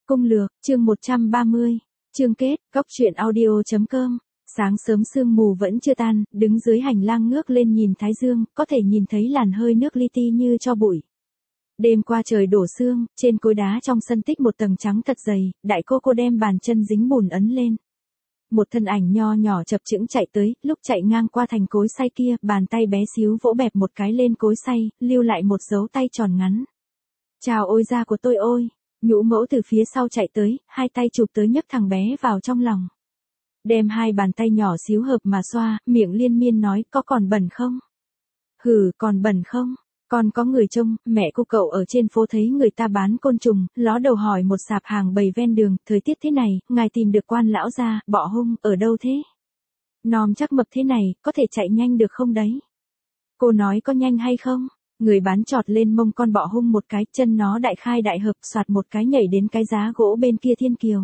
Cung lược, chương 130, chương kết, góc truyện audio.com. Sáng sớm sương mù vẫn chưa tan, đứng dưới hành lang ngước lên nhìn thái dương, có thể nhìn thấy làn hơi nước li ti như cho bụi. Đêm qua trời đổ sương, trên cối đá trong sân tích một tầng trắng thật dày, đại cô đem bàn chân dính bùn ấn lên. Một thân ảnh nho nhỏ chập chững chạy tới, lúc chạy ngang qua thành cối xay kia, bàn tay bé xíu vỗ bẹp một cái lên cối xay, lưu lại một dấu tay tròn ngắn. Chào ôi da của tôi ôi! Nhũ mẫu từ phía sau chạy tới, hai tay chụp tới nhấc thằng bé vào trong lòng. Đem hai bàn tay nhỏ xíu hợp mà xoa, miệng liên miên nói, có còn bẩn không? Hừ, còn bẩn không? Còn có người trông, mẹ cô cậu ở trên phố thấy người ta bán côn trùng, ló đầu hỏi một sạp hàng bày ven đường, thời tiết thế này, ngài tìm được quan lão gia, bọ hung, ở đâu thế? Nom chắc mập thế này, có thể chạy nhanh được không đấy? Cô nói có nhanh hay không? Người bán chọt lên mông con bọ hung một cái, chân nó đại khai đại hợp, soạt một cái nhảy đến cái giá gỗ bên kia thiên kiều.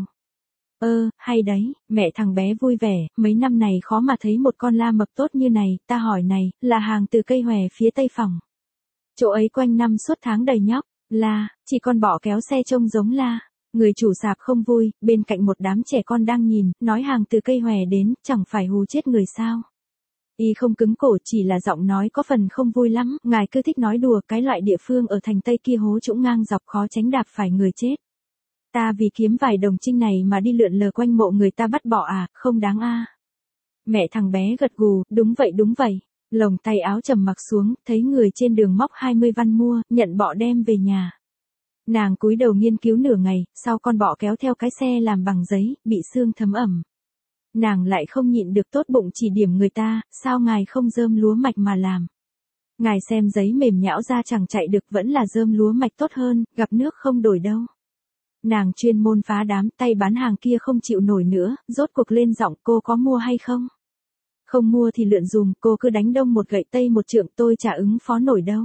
Hay đấy, mẹ thằng bé vui vẻ, mấy năm này khó mà thấy một con la mập tốt như này, ta hỏi này, là hàng từ cây hòe phía tây phòng. Chỗ ấy quanh năm suốt tháng đầy nhóc, la, chỉ con bọ kéo xe trông giống la. Người chủ sạp không vui, bên cạnh một đám trẻ con đang nhìn, nói hàng từ cây hòe đến, chẳng phải hù chết người sao. Y không cứng cổ, chỉ là giọng nói có phần không vui lắm, ngài cứ thích nói đùa, cái loại địa phương ở thành Tây kia hố trũng ngang dọc khó tránh đạp phải người chết. Ta vì kiếm vài đồng trinh này mà đi lượn lờ quanh mộ người ta bắt bọ à, không đáng a. Mẹ thằng bé gật gù, đúng vậy. Lồng tay áo trầm mặc xuống, thấy người trên đường móc 20 văn mua, nhận bọ đem về nhà. Nàng cúi đầu nghiên cứu nửa ngày, sau con bọ kéo theo cái xe làm bằng giấy, bị xương thấm ẩm. Nàng lại không nhịn được tốt bụng chỉ điểm người ta, sao ngài không rơm lúa mạch mà làm. Ngài xem giấy mềm nhão ra chẳng chạy được, vẫn là rơm lúa mạch tốt hơn, gặp nước không đổi đâu. Nàng chuyên môn phá đám, tay bán hàng kia không chịu nổi nữa, rốt cuộc lên giọng, cô có mua hay không? Không mua thì lượn dùm, cô cứ đánh đông một gậy tây một trượng, tôi chả ứng phó nổi đâu.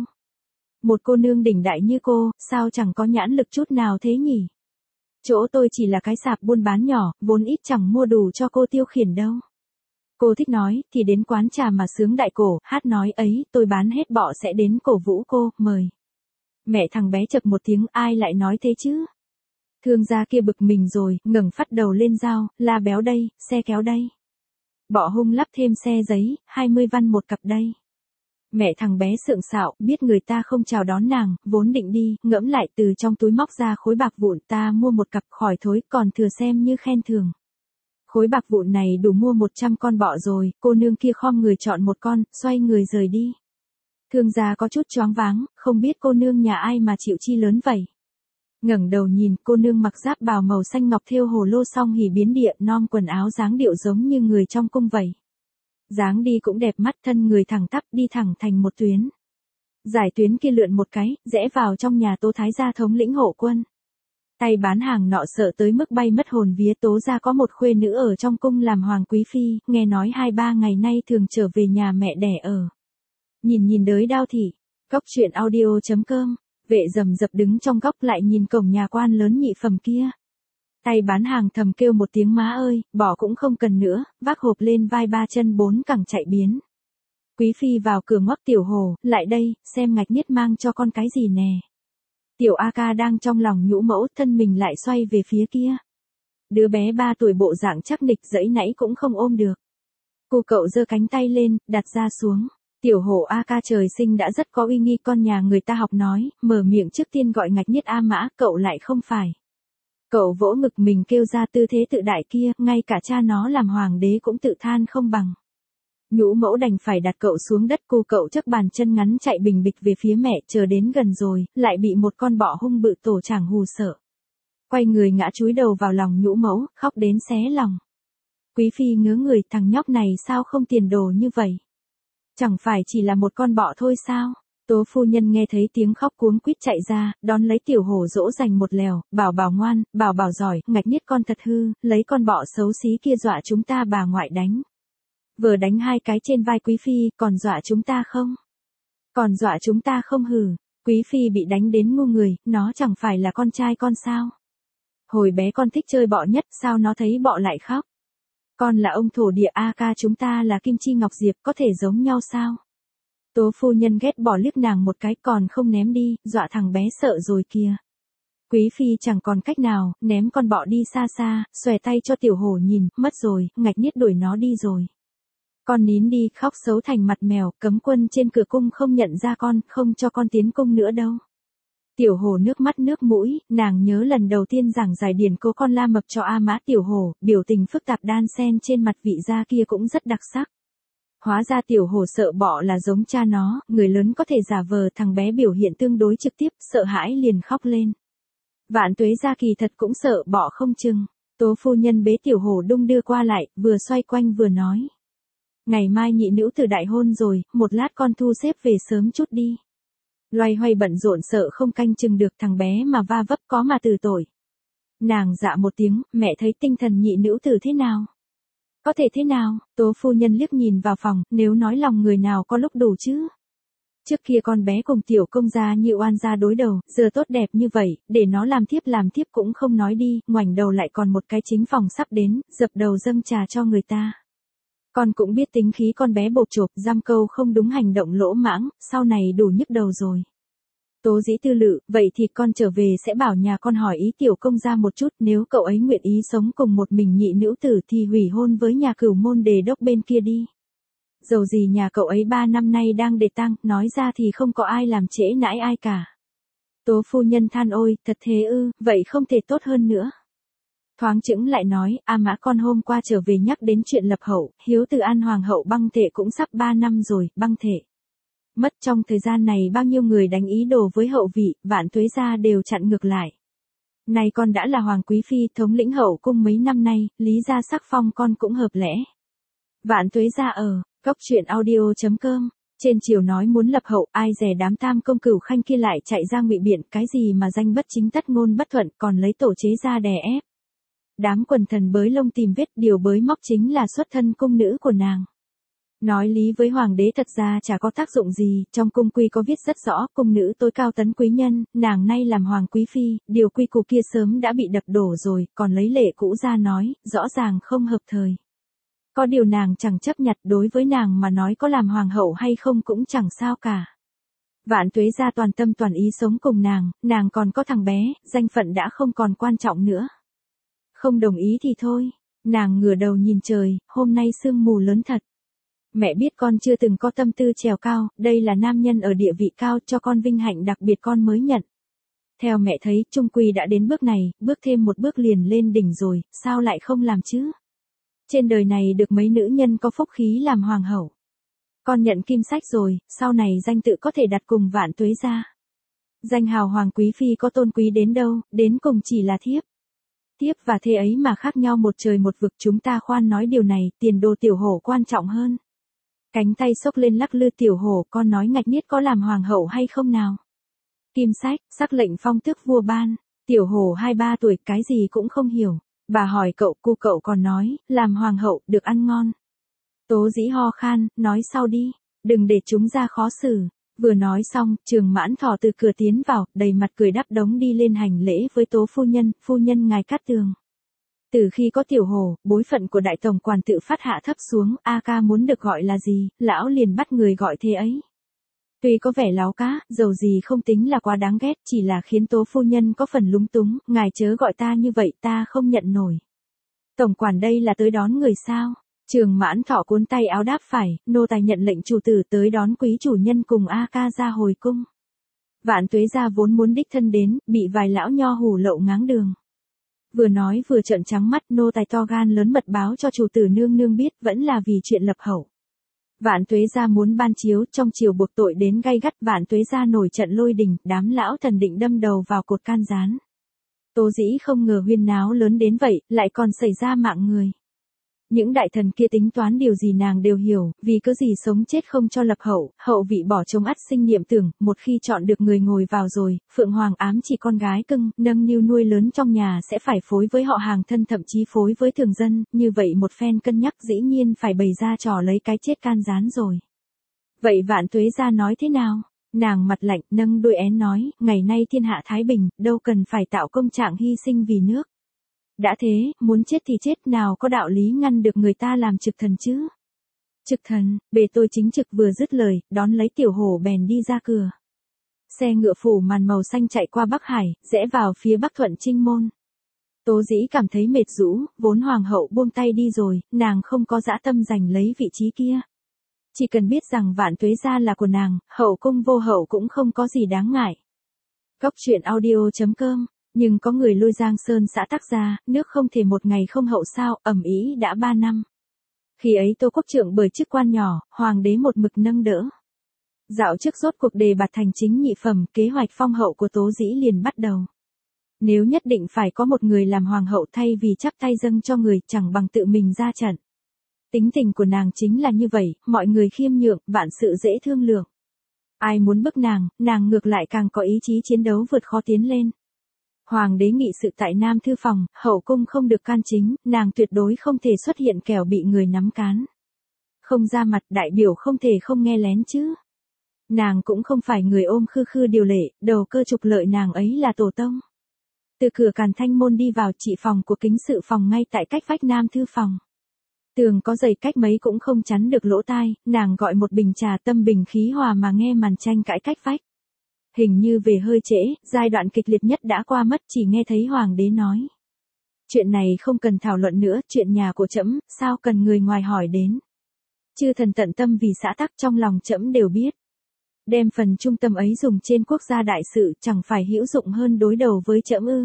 Một cô nương đỉnh đại như cô, sao chẳng có nhãn lực chút nào thế nhỉ? Chỗ tôi chỉ là cái sạp buôn bán nhỏ, vốn ít chẳng mua đủ cho cô tiêu khiển đâu. Cô thích nói, thì đến quán trà mà sướng đại cổ, hát nói ấy, tôi bán hết bọ sẽ đến cổ vũ cô, mời. Mẹ thằng bé chậc một tiếng, ai lại nói thế chứ? Thương gia kia bực mình rồi, ngẩng phát đầu lên dao, la béo đây, xe kéo đây. Bọ hung lắp thêm xe giấy, 20 văn một cặp đây. Mẹ thằng bé sượng sạo, biết người ta không chào đón nàng, vốn định đi, ngẫm lại từ trong túi móc ra khối bạc vụn, ta mua một cặp khỏi thối, còn thừa xem như khen thường. Khối bạc vụn này đủ mua 100 con bọ rồi, cô nương kia khom người chọn một con, xoay người rời đi. Thương gia có chút choáng váng, không biết cô nương nhà ai mà chịu chi lớn vậy. Ngẩng đầu nhìn, cô nương mặc giáp bào màu xanh ngọc thêu hồ lô song hỉ biến địa, non quần áo dáng điệu giống như người trong cung vậy. Dáng đi cũng đẹp mắt, thân người thẳng tắp, đi thẳng thành một tuyến. Giải tuyến kia lượn một cái, rẽ vào trong nhà Tố Thái gia thống lĩnh hộ quân. Tay bán hàng nọ sợ tới mức bay mất hồn vía, Tố gia có một khuê nữ ở trong cung làm hoàng quý phi, nghe nói 2-3 ngày nay thường trở về nhà mẹ đẻ ở. Nhìn đới đao thị, góc truyện audio.com. Vệ rầm rập đứng trong góc lại nhìn cổng nhà quan lớn nhị phẩm kia. Tay bán hàng thầm kêu một tiếng má ơi, bỏ cũng không cần nữa, vác hộp lên vai 3 chân 4 cẳng chạy biến. Quý phi vào cửa ngoắc Tiểu Hồ, lại đây, xem ngạch niết mang cho con cái gì nè. Tiểu A Ca đang trong lòng nhũ mẫu, thân mình lại xoay về phía kia. Đứa bé 3 tuổi bộ dạng chắc nịch dẫy nãy cũng không ôm được. Cô cậu giơ cánh tay lên, đặt ra xuống. Tiểu Hổ A Ca trời sinh đã rất có uy nghi, con nhà người ta học nói, mở miệng trước tiên gọi ngạch niết A Mã, cậu lại không phải. Cậu vỗ ngực mình kêu ra tư thế tự đại kia, ngay cả cha nó làm hoàng đế cũng tự than không bằng. Nhũ mẫu đành phải đặt cậu xuống đất, cô cậu chắc bàn chân ngắn chạy bình bịch về phía mẹ, chờ đến gần rồi, lại bị một con bọ hung bự tổ chảng hù sợ. Quay người ngã chúi đầu vào lòng nhũ mẫu, khóc đến xé lòng. Quý phi ngớ người, thằng nhóc này sao không tiền đồ như vậy? Chẳng phải chỉ là một con bọ thôi sao? Tố phu nhân nghe thấy tiếng khóc cuống quýt chạy ra, đón lấy Tiểu Hổ dỗ dành một lèo, bảo ngoan, bảo giỏi, ngạch niết con thật hư, lấy con bọ xấu xí kia dọa chúng ta bà ngoại đánh. Vừa đánh 2 cái trên vai quý phi, còn dọa chúng ta không? Còn dọa chúng ta không hử? Quý phi bị đánh đến ngu người, nó chẳng phải là con trai con sao? Hồi bé con thích chơi bọ nhất, sao nó thấy bọ lại khóc? Con là ông thổ địa A Ca, chúng ta là Kim Chi Ngọc Diệp, có thể giống nhau sao? Tố phu nhân ghét bỏ liếc nàng một cái, còn không ném đi, dọa thằng bé sợ rồi kìa. Quý phi chẳng còn cách nào, ném con bọ đi xa xa, xòe tay cho tiểu hổ nhìn, mất rồi, ngạch niết đuổi nó đi rồi. Con nín đi, khóc xấu thành mặt mèo, cấm quân trên cửa cung không nhận ra con, không cho con tiến cung nữa đâu. Tiểu hổ nước mắt nước mũi, nàng nhớ lần đầu tiên giảng giải điển cố con la mập cho A Mã. Tiểu hổ, biểu tình phức tạp đan xen trên mặt vị gia kia cũng rất đặc sắc. Hóa ra tiểu hổ sợ bọ là giống cha nó, người lớn có thể giả vờ, thằng bé biểu hiện tương đối trực tiếp, sợ hãi liền khóc lên. Vạn Tuế gia kỳ thật cũng sợ bọ không chừng. Tố phu nhân bế tiểu hổ đung đưa qua lại, vừa xoay quanh vừa nói. Ngày mai nhị nữ tử đại hôn rồi, một lát con thu xếp về sớm chút đi. Loay hoay bận rộn sợ không canh chừng được thằng bé mà va vấp có mà từ tội. Nàng dạ một tiếng, mẹ thấy tinh thần nhị nữ tử thế nào? Có thể thế nào? Tố phu nhân liếc nhìn vào phòng, nếu nói lòng người nào có lúc đủ chứ? Trước kia con bé cùng tiểu công gia như oan gia đối đầu, giờ tốt đẹp như vậy, để nó làm thiếp cũng không nói đi, ngoảnh đầu lại còn một cái chính phòng sắp đến, dập đầu dâng trà cho người ta. Con cũng biết tính khí con bé bộp chộp, giam câu không đúng, hành động lỗ mãng, sau này đủ nhức đầu rồi. Tố dĩ tư lự, vậy thì con trở về sẽ bảo nhà con hỏi ý tiểu công gia một chút, nếu cậu ấy nguyện ý sống cùng một mình nhị nữ tử thì hủy hôn với nhà Cửu Môn Đề Đốc bên kia đi. Dầu gì nhà cậu ấy 3 năm nay đang để tang, nói ra thì không có ai làm trễ nãi ai cả. Tố phu nhân than ôi, thật thế ư, vậy không thể tốt hơn nữa. Thoáng chững lại nói, A Mã con hôm qua trở về nhắc đến chuyện lập hậu, hiếu từ An Hoàng hậu băng thể cũng sắp 3 năm rồi, băng thể. Mất trong thời gian này bao nhiêu người đánh ý đồ với hậu vị, Vạn Tuế gia đều chặn ngược lại. Này con đã là hoàng quý phi thống lĩnh hậu cung mấy năm nay, lý gia sắc phong con cũng hợp lẽ. Vạn Tuế gia ở, góc truyện audio.com. Trên chiều nói muốn lập hậu, ai dè đám tam công cửu khanh kia lại chạy ra ngụy biện, cái gì mà danh bất chính tất ngôn bất thuận, còn lấy tổ chế ra đè ép. Đám quần thần bới lông tìm vết, điều bới móc chính là xuất thân cung nữ của nàng. Nói lý với hoàng đế thật ra chả có tác dụng gì, trong cung quy có viết rất rõ, cung nữ tối cao tấn quý nhân, nàng nay làm hoàng quý phi, điều quy củ kia sớm đã bị đập đổ rồi, còn lấy lệ cũ ra nói, rõ ràng không hợp thời. Có điều nàng chẳng chấp nhặt, đối với nàng mà nói có làm hoàng hậu hay không cũng chẳng sao cả. Vạn Tuế gia toàn tâm toàn ý sống cùng nàng còn có thằng bé, danh phận đã không còn quan trọng nữa. Không đồng ý thì thôi, nàng ngửa đầu nhìn trời, hôm nay sương mù lớn thật. Mẹ biết con chưa từng có tâm tư trèo cao, đây là nam nhân ở địa vị cao, cho con vinh hạnh đặc biệt con mới nhận. Theo mẹ thấy, trung quy đã đến bước này, bước thêm một bước liền lên đỉnh rồi, sao lại không làm chứ? Trên đời này được mấy nữ nhân có phúc khí làm hoàng hậu. Con nhận kim sách rồi, sau này danh tự có thể đặt cùng Vạn Tuế gia. Danh hào hoàng quý phi có tôn quý đến đâu, đến cùng chỉ là thiếp. Thiếp và thê ấy mà khác nhau một trời một vực, chúng ta khoan nói điều này, tiền đồ tiểu hổ quan trọng hơn. Cánh tay xốc lên lắc lư tiểu hổ, con nói ngạch niết có làm hoàng hậu hay không nào? Kim sách, sắc lệnh phong tước vua ban, tiểu hổ 2-3 tuổi, cái gì cũng không hiểu. Bà hỏi cậu, cu cậu còn nói, làm hoàng hậu, được ăn ngon. Tố dĩ ho khan, nói sau đi, đừng để chúng ra khó xử. Vừa nói xong, Trường Mãn Thọ từ cửa tiến vào, đầy mặt cười đắp đống đi lên hành lễ với Tố phu nhân ngài cát tường. Từ khi có tiểu hổ, bối phận của đại tổng quản tự phát hạ thấp xuống, A ca muốn được gọi là gì, lão liền bắt người gọi thế ấy. Tuy có vẻ láo cá, dầu gì không tính là quá đáng ghét, chỉ là khiến Tố phu nhân có phần lúng túng, ngài chớ gọi ta như vậy, ta không nhận nổi. Tổng quản đây là tới đón người sao? Trường Mãn Thọ cuốn tay áo đáp phải, nô tài nhận lệnh chủ tử tới đón quý chủ nhân cùng A ca ra hồi cung. Vạn Tuế gia vốn muốn đích thân đến, bị vài lão nho hù lậu ngáng đường. Vừa nói vừa trợn trắng mắt, nô tài to gan lớn mật báo cho chủ tử nương nương biết, vẫn là vì chuyện lập hậu. Vạn Tuế gia muốn ban chiếu, trong chiều buộc tội đến gay gắt, Vạn Tuế gia nổi trận lôi đình, đám lão thần định đâm đầu vào cột can gián. Tố dĩ không ngờ huyên náo lớn đến vậy, lại còn xảy ra mạng người. Những đại thần kia tính toán điều gì nàng đều hiểu, vì cứ gì sống chết không cho lập hậu, hậu vị bỏ trống ắt sinh niệm tưởng, một khi chọn được người ngồi vào rồi, Phượng Hoàng ám chỉ con gái cưng, nâng niu nuôi lớn trong nhà sẽ phải phối với họ hàng thân, thậm chí phối với thường dân, như vậy một phen cân nhắc dĩ nhiên phải bày ra trò lấy cái chết can gián rồi. Vậy Vạn Tuế gia nói thế nào? Nàng mặt lạnh, nâng đôi én nói, ngày nay thiên hạ thái bình, đâu cần phải tạo công trạng hy sinh vì nước. Đã thế, muốn chết thì chết, nào có đạo lý ngăn được người ta làm trực thần chứ? Trực thần, bề tôi chính trực vừa dứt lời, đón lấy tiểu hổ bèn đi ra cửa. Xe ngựa phủ màn màu xanh chạy qua Bắc Hải, rẽ vào phía Bắc Thuận Trinh Môn. Tố Dĩ cảm thấy mệt rũ, vốn hoàng hậu buông tay đi rồi, nàng không có dã tâm giành lấy vị trí kia. Chỉ cần biết rằng Vạn Tuế gia là của nàng, hậu cung vô hậu cũng không có gì đáng ngại. Góc truyện audio.com, nhưng có người lôi Giang Sơn xã Tắc ra, nước không thể một ngày không hậu sao, ầm ĩ đã 3 năm. Khi ấy Tô Quốc Trượng bởi chức quan nhỏ, hoàng đế một mực nâng đỡ. Dạo trước rốt cuộc đề bạt thành chính nhị phẩm, kế hoạch phong hậu của Tố Dĩ liền bắt đầu. Nếu nhất định phải có một người làm hoàng hậu thay vì chắp tay dâng cho người, chẳng bằng tự mình ra trận. Tính tình của nàng chính là như vậy, mọi người khiêm nhượng, vạn sự dễ thương lượng. Ai muốn bức nàng ngược lại càng có ý chí chiến đấu vượt khó tiến lên. Hoàng đế nghị sự tại Nam Thư Phòng, hậu cung không được can chính, nàng tuyệt đối không thể xuất hiện kẻo bị người nắm cán. Không ra mặt, đại biểu không thể không nghe lén chứ. Nàng cũng không phải người ôm khư khư điều lệ, đầu cơ trục lợi nàng ấy là tổ tông. Từ cửa Càn Thanh Môn đi vào trị phòng của kính sự phòng ngay tại cách vách Nam Thư Phòng. Tường có dày cách mấy cũng không chắn được lỗ tai, nàng gọi một bình trà tâm bình khí hòa mà nghe màn tranh cãi cách vách. Hình như về hơi trễ, giai đoạn kịch liệt nhất đã qua mất, chỉ nghe thấy hoàng đế nói. Chuyện này không cần thảo luận nữa, chuyện nhà của trẫm, sao cần người ngoài hỏi đến. Chư thần tận tâm vì xã tắc, trong lòng trẫm đều biết. Đem phần trung tâm ấy dùng trên quốc gia đại sự, chẳng phải hữu dụng hơn đối đầu với trẫm ư.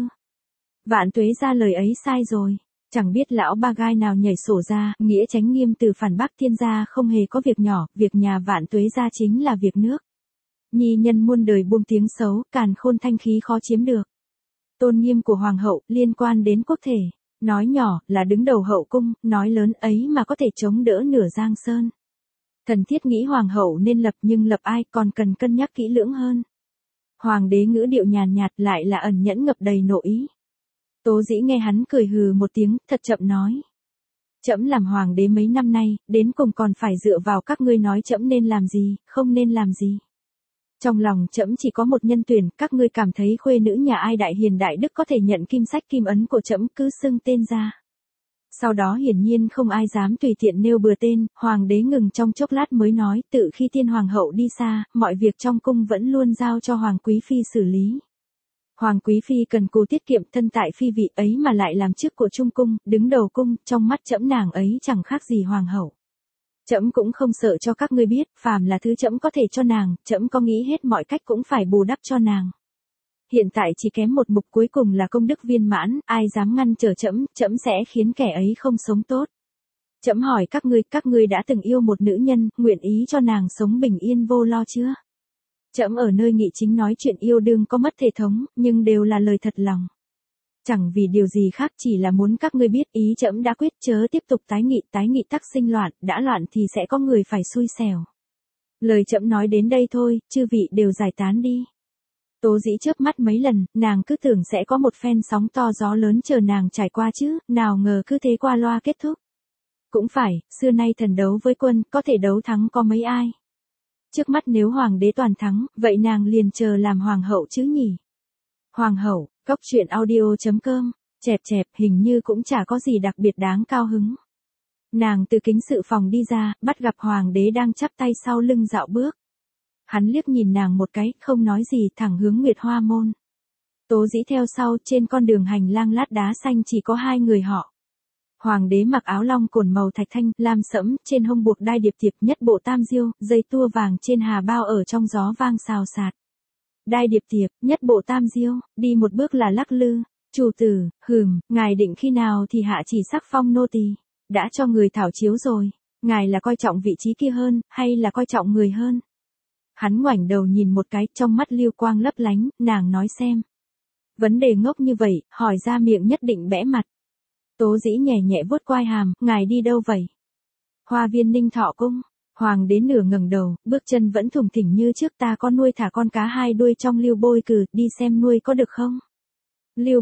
Vạn Tuế gia lời ấy sai rồi. Chẳng biết lão ba gai nào nhảy sổ ra, nghĩa Chánh Nghiêm từ phản bác thiên gia không hề có việc nhỏ, việc nhà Vạn Tuế gia chính là việc nước. Nhi nhân muôn đời buông tiếng xấu, càn khôn thanh khí khó chiếm được. Tôn nghiêm của hoàng hậu, liên quan đến quốc thể. Nói nhỏ, là đứng đầu hậu cung, nói lớn ấy mà có thể chống đỡ nửa Giang Sơn. Thần thiết nghĩ hoàng hậu nên lập, nhưng lập ai còn cần cân nhắc kỹ lưỡng hơn. Hoàng đế ngữ điệu nhàn nhạt lại là ẩn nhẫn ngập đầy nội ý. Tố Dĩ nghe hắn cười hừ một tiếng, thật chậm nói. Trẫm làm hoàng đế mấy năm nay, đến cùng còn phải dựa vào các ngươi nói trẫm nên làm gì, không nên làm gì. Trong lòng trẫm chỉ có một nhân tuyển, các ngươi cảm thấy khuê nữ nhà ai đại hiền đại đức có thể nhận kim sách kim ấn của trẫm cứ xưng tên ra. Sau đó hiển nhiên không ai dám tùy tiện nêu bừa tên, hoàng đế ngừng trong chốc lát mới nói, tự khi tiên hoàng hậu đi xa, mọi việc trong cung vẫn luôn giao cho hoàng quý phi xử lý. Hoàng quý phi cần cù tiết kiệm thân tại phi vị ấy mà lại làm chức của trung cung, đứng đầu cung, trong mắt trẫm nàng ấy chẳng khác gì hoàng hậu. Trẫm cũng không sợ cho các ngươi biết, phàm là thứ trẫm có thể cho nàng, trẫm có nghĩ hết mọi cách cũng phải bù đắp cho nàng. Hiện tại chỉ kém một mục cuối cùng là công đức viên mãn, ai dám ngăn trở trẫm, trẫm sẽ khiến kẻ ấy không sống tốt. Trẫm hỏi các ngươi đã từng yêu một nữ nhân, nguyện ý cho nàng sống bình yên vô lo chưa? Trẫm ở nơi nghị chính nói chuyện yêu đương có mất thể thống, nhưng đều là lời thật lòng. Chẳng vì điều gì khác, chỉ là muốn các ngươi biết ý trẫm đã quyết, chớ tiếp tục tái nghị tắc sinh loạn, đã loạn thì sẽ có người phải xui xẻo. Lời trẫm nói đến đây thôi, chư vị đều giải tán đi. Tố Dĩ chớp mắt mấy lần, nàng cứ tưởng sẽ có một phen sóng to gió lớn chờ nàng trải qua chứ, nào ngờ cứ thế qua loa kết thúc. Cũng phải, xưa nay thần đấu với quân, có thể đấu thắng có mấy ai. Trước mắt nếu hoàng đế toàn thắng, vậy nàng liền chờ làm hoàng hậu chứ nhỉ. Hoàng hậu, góc truyện audio.com, chẹp, hình như cũng chả có gì đặc biệt đáng cao hứng. Nàng từ kính sự phòng đi ra, bắt gặp hoàng đế đang chắp tay sau lưng dạo bước. Hắn liếc nhìn nàng một cái, không nói gì, thẳng hướng Nguyệt Hoa Môn. Tố Dĩ theo sau, trên con đường hành lang lát đá xanh chỉ có hai người họ. Hoàng đế mặc áo long cồn màu thạch thanh, lam sẫm, trên hông buộc đai điệp thiệp, nhất bộ tam diêu, dây tua vàng trên hà bao ở trong gió vang xào xạc. Đai điệp thiệp, nhất bộ tam diêu, đi một bước là lắc lư. Chủ tử, ngài định khi nào thì hạ chỉ sắc phong nô tỳ? Đã cho người thảo chiếu rồi, ngài là coi trọng vị trí kia hơn, hay là coi trọng người hơn? Hắn ngoảnh đầu nhìn một cái, trong mắt lưu quang lấp lánh, nàng nói xem. Vấn đề ngốc như vậy, hỏi ra miệng nhất định bẽ mặt. Tố Dĩ nhẹ nhẹ vuốt quai hàm, ngài đi đâu vậy? Hoa viên Ninh Thọ cung. Hoàng đế nửa ngẩng đầu, bước chân vẫn thùng thỉnh như trước, ta có nuôi thả con cá hai đuôi trong Lưu Bôi Cừ, đi xem nuôi có được không? Lưu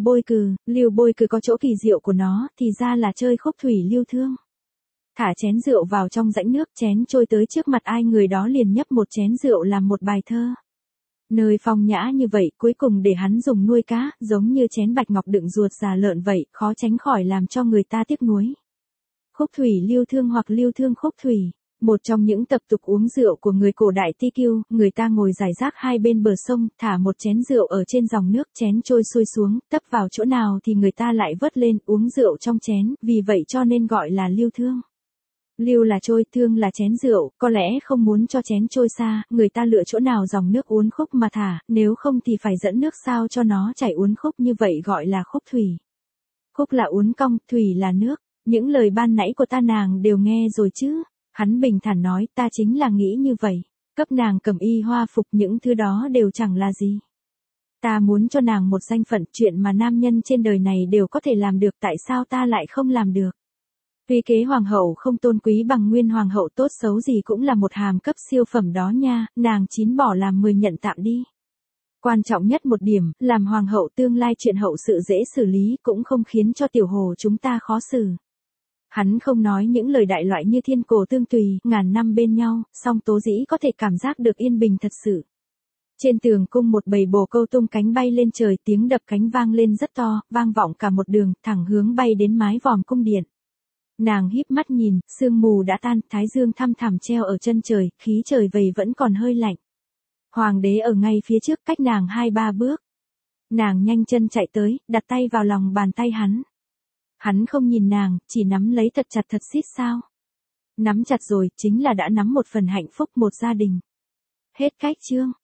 Bôi Cừ có chỗ kỳ diệu của nó, thì ra là chơi khúc thủy lưu thương. Thả chén rượu vào trong rãnh nước, chén trôi tới trước mặt ai người đó liền nhấp một chén rượu làm một bài thơ. Nơi phong nhã như vậy, cuối cùng để hắn dùng nuôi cá, giống như chén bạch ngọc đựng ruột già lợn vậy, khó tránh khỏi làm cho người ta tiếc nuối. Khúc thủy lưu thương hoặc lưu thương khúc thủy, Một trong những tập tục uống rượu của người cổ đại TQ, người ta ngồi rải rác hai bên bờ sông, thả một chén rượu ở trên dòng nước, chén trôi xuôi xuống, tấp vào chỗ nào thì người ta lại vớt lên, uống rượu trong chén, vì vậy cho nên gọi là lưu thương. Lưu là trôi, thương là chén rượu, có lẽ không muốn cho chén trôi xa, người ta lựa chỗ nào dòng nước uốn khúc mà thả, nếu không thì phải dẫn nước sao cho nó chảy uốn khúc, như vậy gọi là khúc thủy. Khúc là uốn cong, thủy là nước. Những lời ban nãy của ta nàng đều nghe rồi chứ. Hắn bình thản nói, ta chính là nghĩ như vậy. Cấp nàng cầm y hoa phục, những thứ đó đều chẳng là gì. Ta muốn cho nàng một danh phận, chuyện mà nam nhân trên đời này đều có thể làm được, tại sao ta lại không làm được? Tuy kế hoàng hậu không tôn quý bằng nguyên hoàng hậu, tốt xấu gì cũng là một hàm cấp siêu phẩm đó nha, nàng 9 bỏ làm 10 nhận tạm đi. Quan trọng nhất một điểm, làm hoàng hậu tương lai chuyện hậu sự dễ xử lý, cũng không khiến cho tiểu hồ chúng ta khó xử. Hắn không nói những lời đại loại như thiên cổ tương tùy, ngàn năm bên nhau, song Tố Dĩ có thể cảm giác được yên bình thật sự. Trên tường cung một bầy bồ câu tung cánh bay lên trời, tiếng đập cánh vang lên rất to, vang vọng cả một đường, thẳng hướng bay đến mái vòm cung điện. Nàng híp mắt nhìn, sương mù đã tan, thái dương thăm thẳm treo ở chân trời, khí trời vầy vẫn còn hơi lạnh. Hoàng đế ở ngay phía trước, cách nàng 2-3 bước. Nàng nhanh chân chạy tới, đặt tay vào lòng bàn tay hắn. Hắn không nhìn nàng, chỉ nắm lấy thật chặt thật siết sao. Nắm chặt rồi, chính là đã nắm một phần hạnh phúc một gia đình. Hết cách chương.